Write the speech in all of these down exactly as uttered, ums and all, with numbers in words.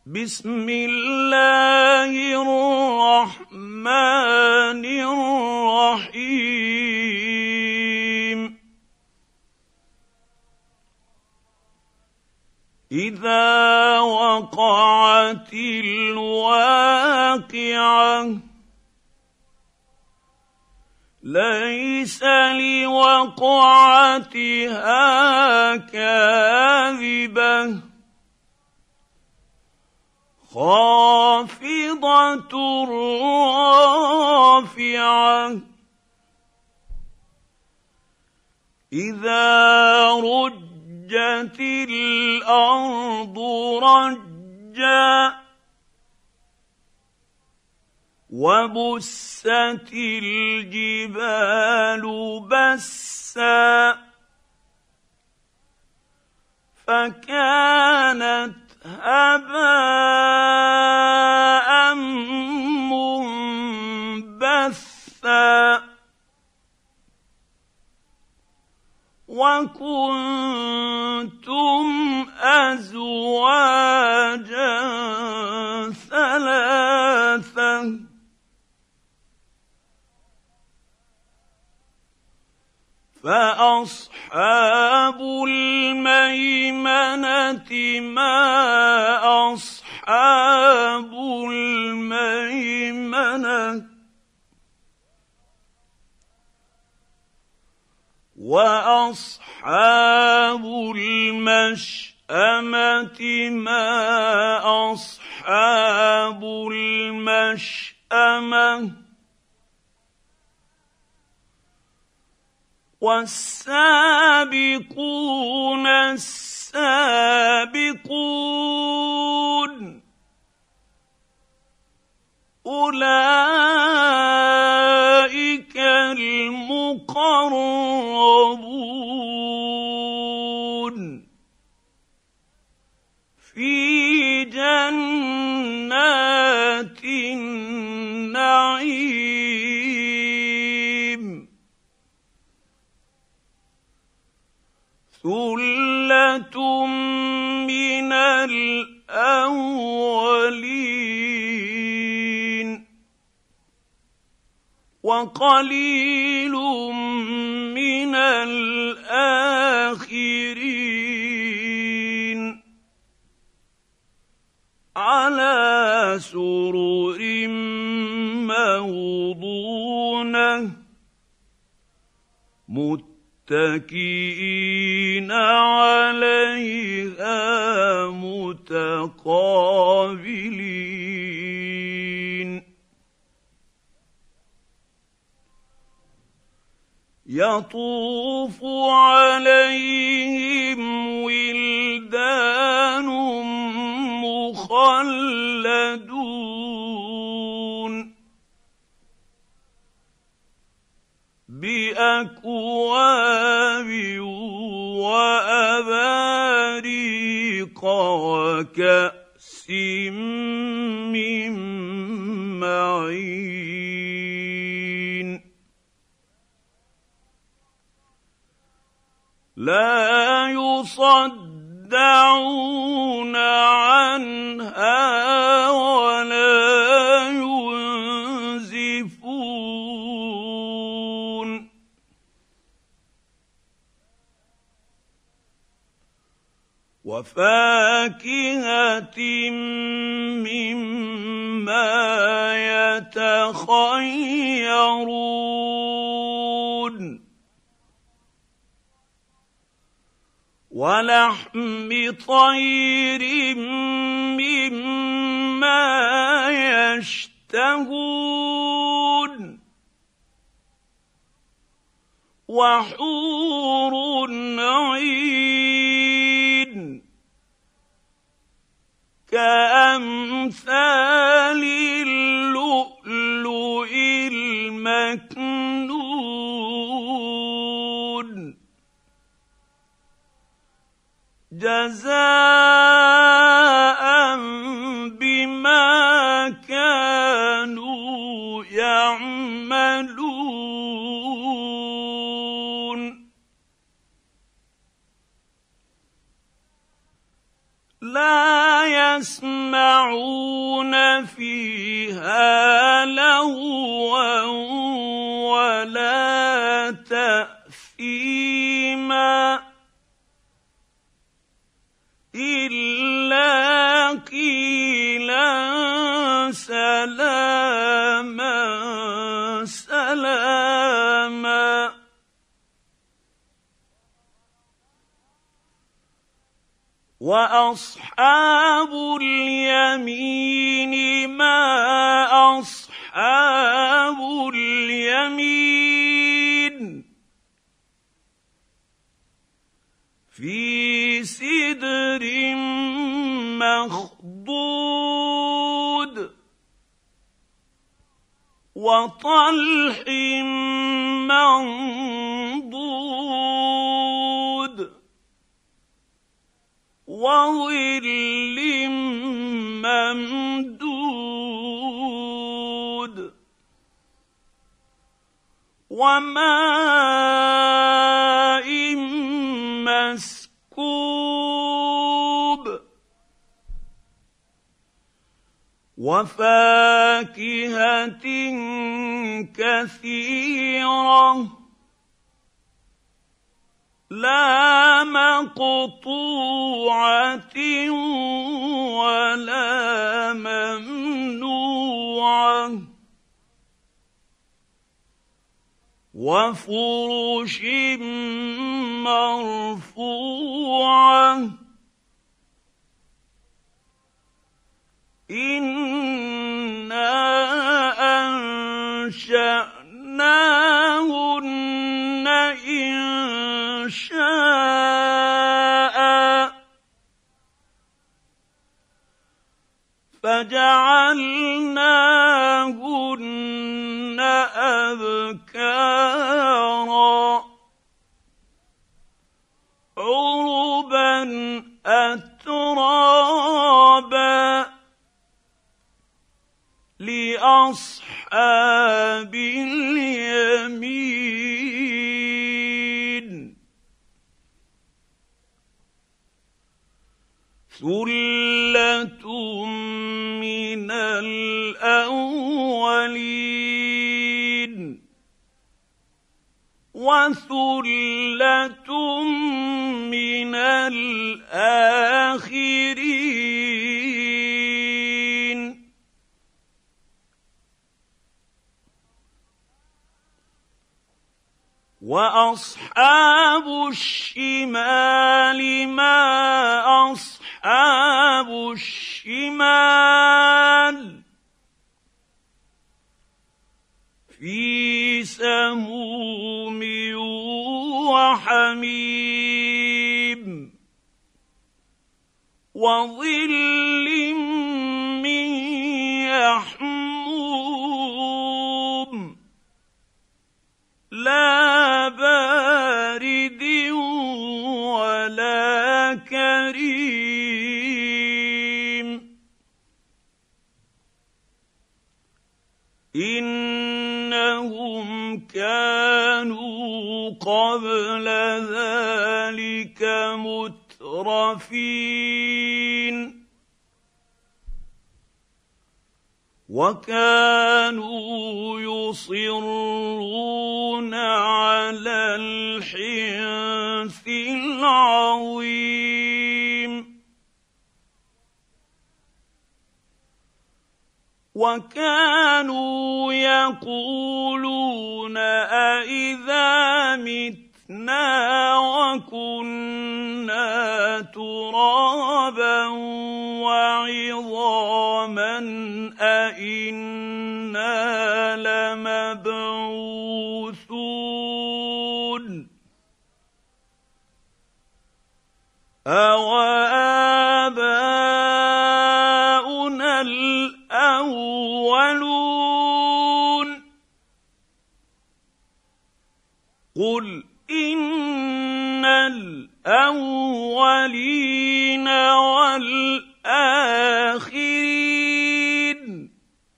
بسم الله الرحمن الرحيم إذا وقعت الواقعة ليس لوقعتها كاذبة خافضة رافعة إذا رجت الأرض رجا وبست الجبال بسا فكانت هباء منبثا وكنتم أزواجا ثلاثة فأصحاب الميمنة ما أصحاب الميمنة وأصحاب المشأمة ما أصحاب المشأمة والسابقون السابقون أولئك المقربون في جنات النعيم ثلة من الأولين وقليل من الآخرين على سرر موضونة متكئين عليها متقابلين يطوف عليهم ولدان مخلدون بأكواب وأباريق وكأس من معين لا يصدعون عنها ولا ينزفون وفاكهة مما يتخيرون ولحم طير مما يشتهون وحور عين كأمثال اللؤلؤ المكنون جزاء بما كانوا يعملون لا يسمعون فيها لغوا ولا تأثيما إلا قيلا سلاما سلاما. وأصحاب اليمين ما أصحاب اليمين في سدر مخضود وطلح منضود وظل ممدود وماء مسكوب وفاكهة كثيرة لا مقطوعة ولا ممنوعة وفرش مرفوعة إنا أنشأناهن إنشاء فجعلناهن أبكارا عربا أترابا لأصحاب اليمين ثلة من الأولين وثلة من الآخرين وأصحاب الشمال ما أصحاب الشمال في سموم وحميم وظل من يحموم لا بارد ولا كريم إنهم كانوا قبل ذلك مترفين وكانوا يصرون على الحنث العظيم وكانوا يقولون أإذا متنا وكنا ترابا وعظاما أإنا لمبعوثون أوآباؤنا الأولون قل إن الأولين والآخرين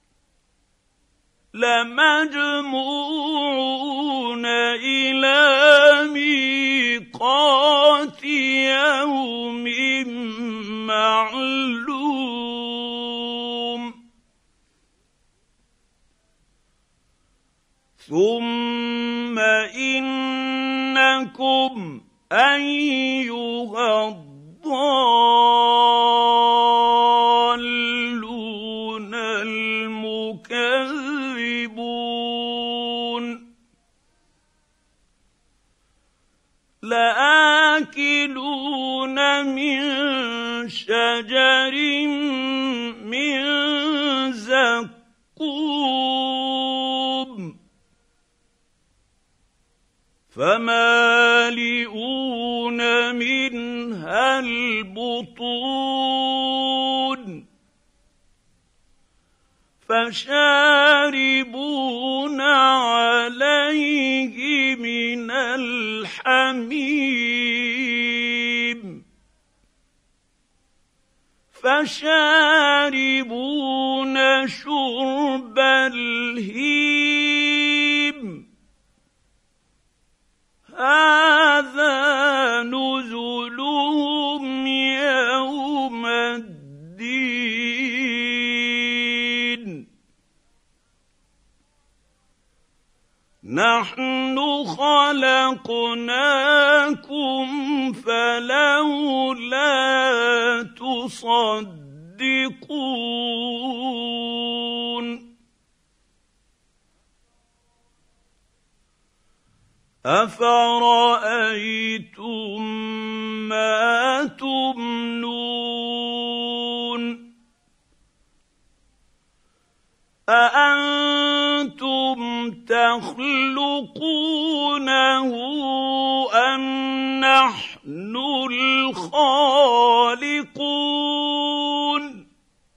لمجموعون إلى ميقات يوم معلوم لكم أيها الضالون المكذبون لآكلون من شجر من زقوم فمالئون منها البطون فشاربون عليه من الحميم فشاربون شرب الهيم هذا نزلهم يوم الدين نحن خلقناكم فلولا تصدقون أفرأيتم ما تمنون أأنتم تخلقونه أم نحن الخالقون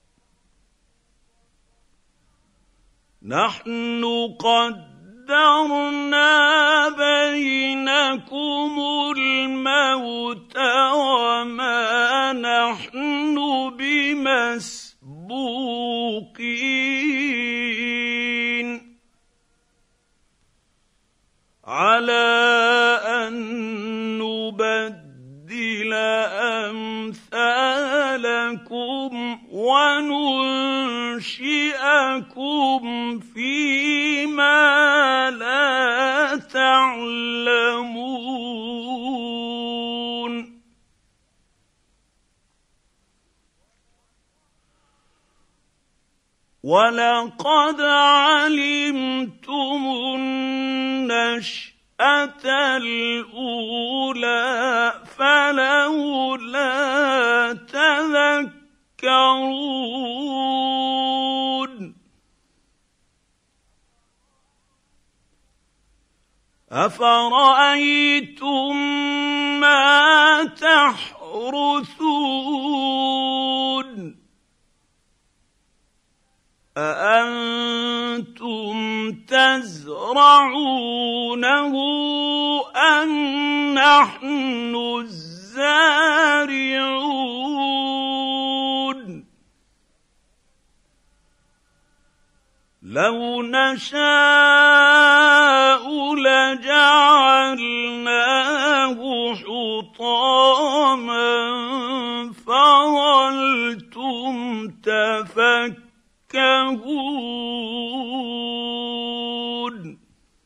نحن قدرنا بينكم الموت وما نحن بمسبوقين على أن نبدل أمثالكم وننشئكم فيما لا تعلمون ولقد علمتم النشأة الأولى فلولا تذكرون أفرأيتم ما تحرثون أأنتم تزرعونه أم نحن الزارعون لو نشاء لجعلناه حطاما فظلتم تفكهون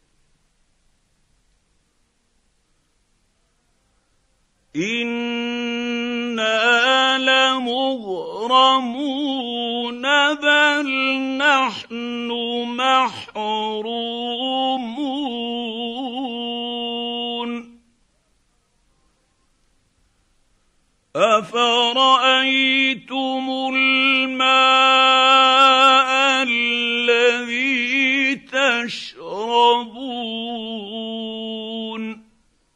إنا لمغرمون بل نحن محرومون أفرأيتم الماء الذي تشربون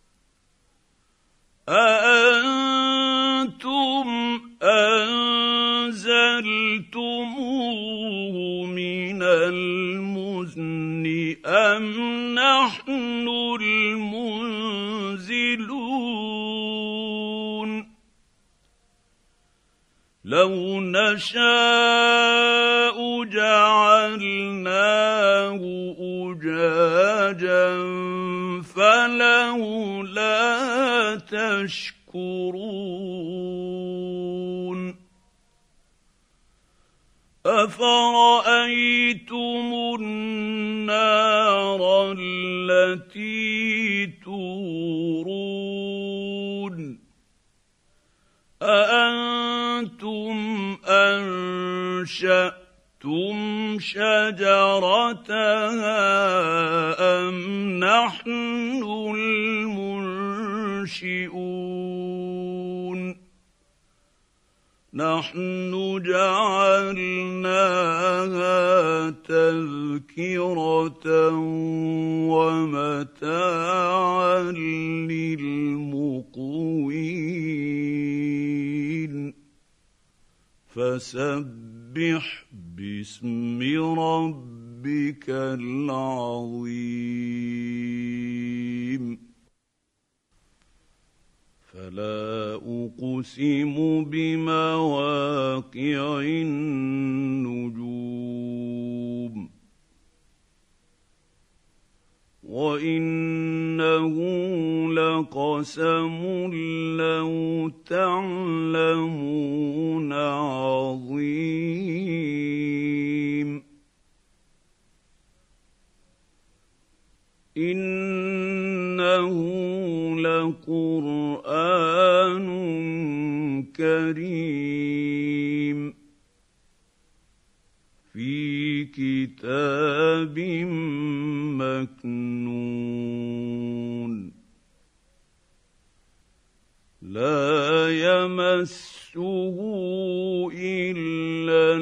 أأنتم أنزلتموه من المزن أم نحن المنزلون لو نشاء جعلناه أجاجا فلولا تشكرون أفرأيتم النار التي تورون أنشأتم شجرتها أم نحن المنشئون نحن جعلناها تذكرة ومتاعا للمقوين فسبح باسم ربك العظيم فلا أقسم بمواقع النجوم وإنه لقسم لو تعلمون عظيم إنه لقرآن كريم في كتاب مكنون لا يمسه إلا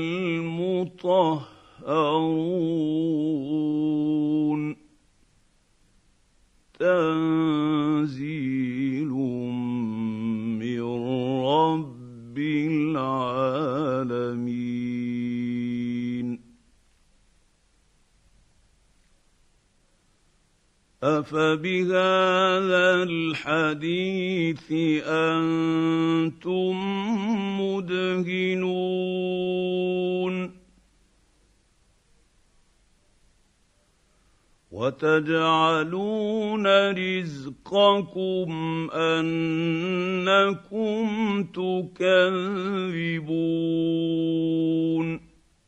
المطهرون تنزيل من رب العالمين أفبهذا الحديث أنتم مدهنون وتجعلون رزقكم أنكم تكذبون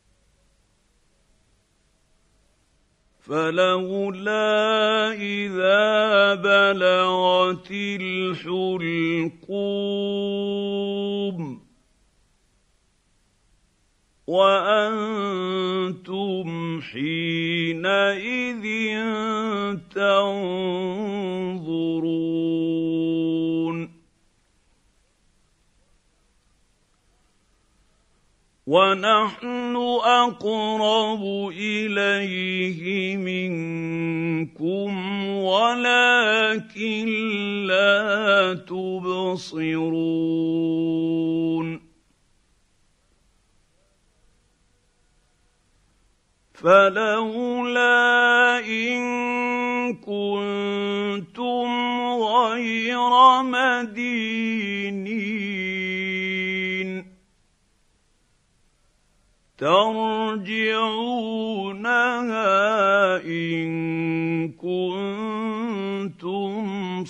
فلولا إذا بلغت الحلقوم وأنتم حينئذ تنظرون ونحن أقرب إليه منكم ولكن لا تبصرون فلولا إن كنتم غير مدينين ترجعونها إن كنتم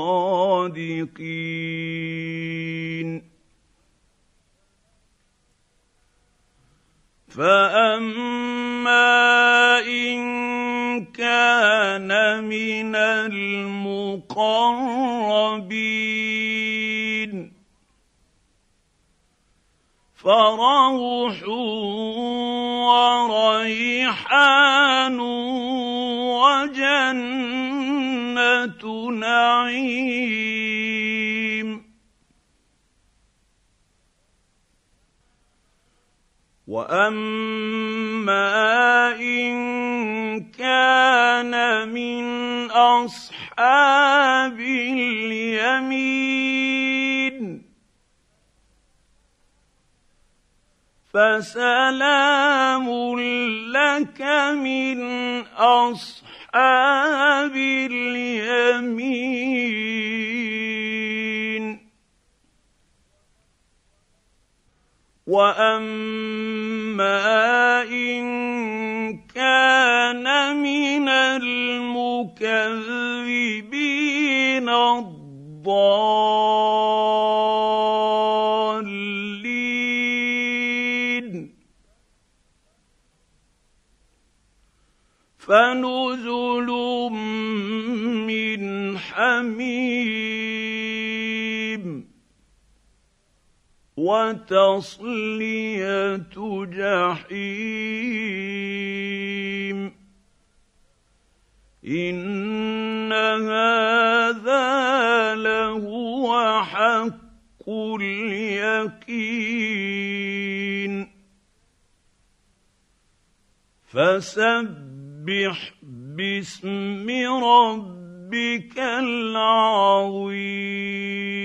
صادقين فأما إن كان من المقربين فروح وريحان وجنة نعيم وأما إن كان من أصحاب اليمين فسلام لك من أصحاب اليمين وأما إن كان من المكذبين الضالين فنزل من حميم وتصليه جحيم ان هذا لهو حق اليقين فسبح باسم ربك العظيم